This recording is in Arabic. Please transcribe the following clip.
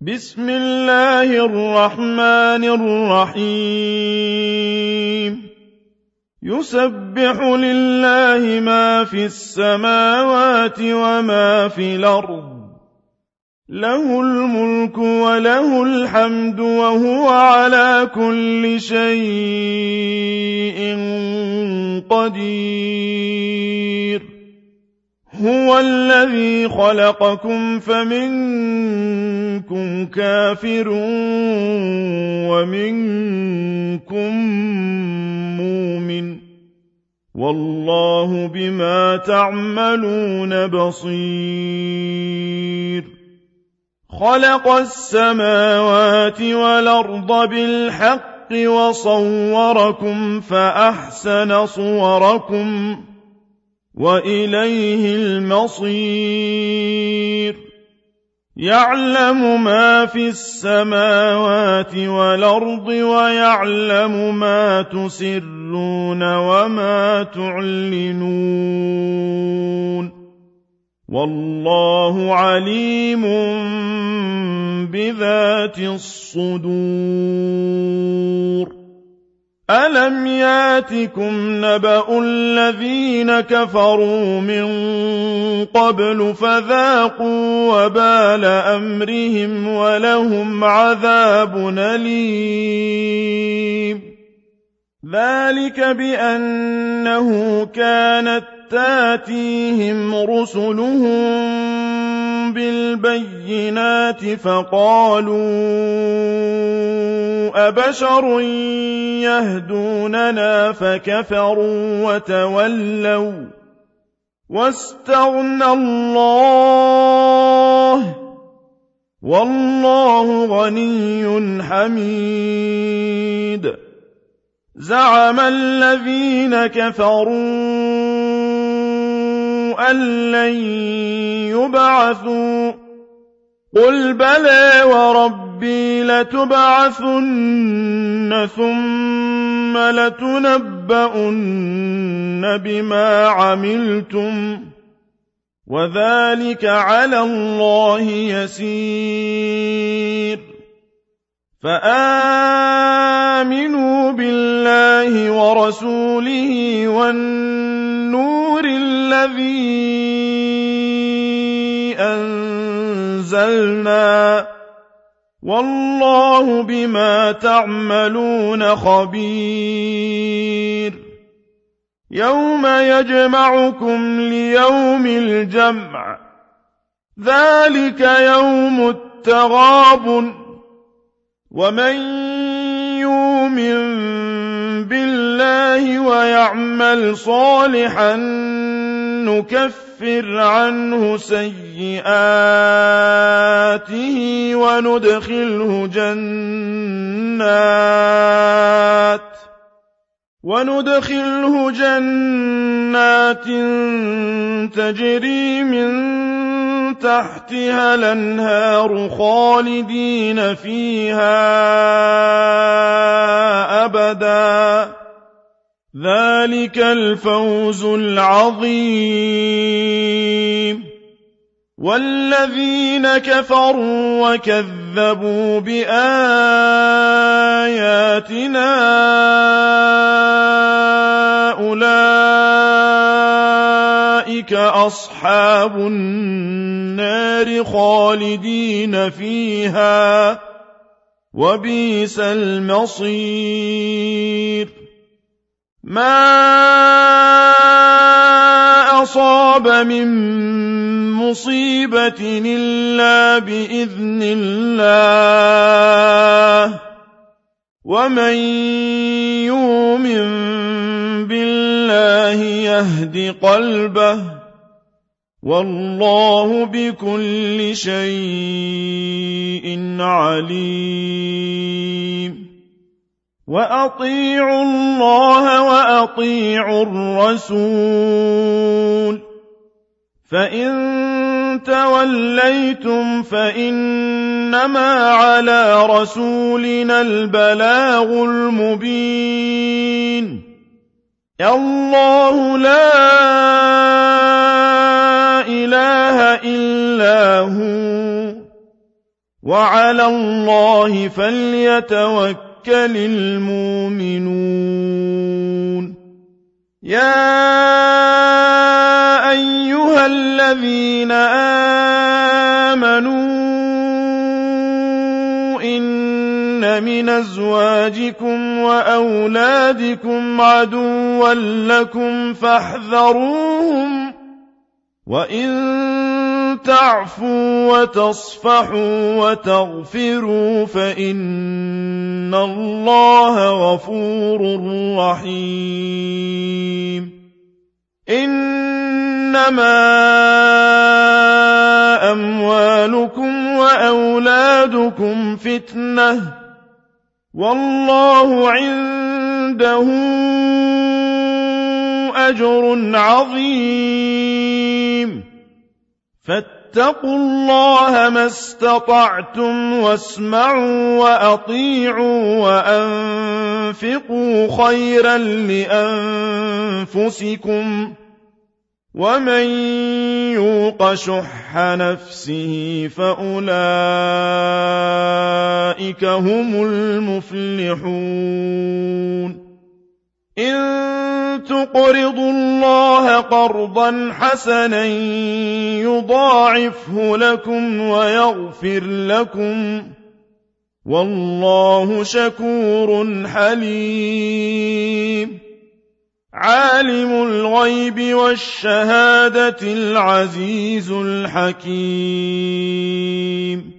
بسم الله الرحمن الرحيم يسبح لله ما في السماوات وما في الأرض له الملك وله الحمد وهو على كل شيء قدير هو الذي خلقكم فمنكم كافر ومنكم مؤمن والله بما تعملون بصير خلق السماوات والأرض بالحق وصوركم فأحسن صوركم وإليه المصير يعلم ما في السماوات والأرض ويعلم ما تسرون وما تعلنون والله عليم بذات الصدور ألم ياتكم نبأ الذين كفروا من قبل فذاقوا وبال أمرهم ولهم عذاب أليم ذلك بأنه كانت تاتيهم رسلهم بالبينات فقالوا أبشر يهدوننا فكفروا وتولوا واستغنى الله والله غني حميد زعم الذين كفروا أن لن يبعثوا قل بلى وربي لتبعثن ثم لتنبؤن بما عملتم وذلك على الله يسير فآمنوا بالله ورسوله والنور الذي أنزلنا والله بما تعملون خبير يوم يجمعكم ليوم الجمع ذلك يوم التغابن ومن يؤمن بالله ويعمل صالحا نكفر عنه سيئاته وندخله جنات تجري من تحتها الأنهار خالدين فيها أبدا ذلك الفوز العظيم والذين كفروا وكذبوا بآياتنا أولئك أصحاب النار خالدين فيها وبئس المصير ما أصاب من مصيبة إلا بإذن الله ومن يؤمن بالله يهد قلبه والله بكل شيء عليم وأطيعوا الله وأطيعوا الرسول فإن توليتم فإنما على رسولنا البلاغ المبين الله لا إله إلا هو وعلى الله فليتوكل المؤمنون يا أيها الذين آمنوا إن من أزواجكم وأولادكم عدوا لكم فاحذروهم وإن تعفوا وتصفحوا وتغفروا فإن الله غفور رحيم إنما أموالكم وأولادكم فتنة والله عنده أجر عظيم فاتقوا الله ما استطعتم واسمعوا وأطيعوا وأنفقوا خيرا لأنفسكم ومن يوق شح نفسه فأولئك هم المفلحون إن تقرضوا الله قرضا حسنا يضاعفه لكم ويغفر لكم والله شكور حليم عالم الغيب والشهادة العزيز الحكيم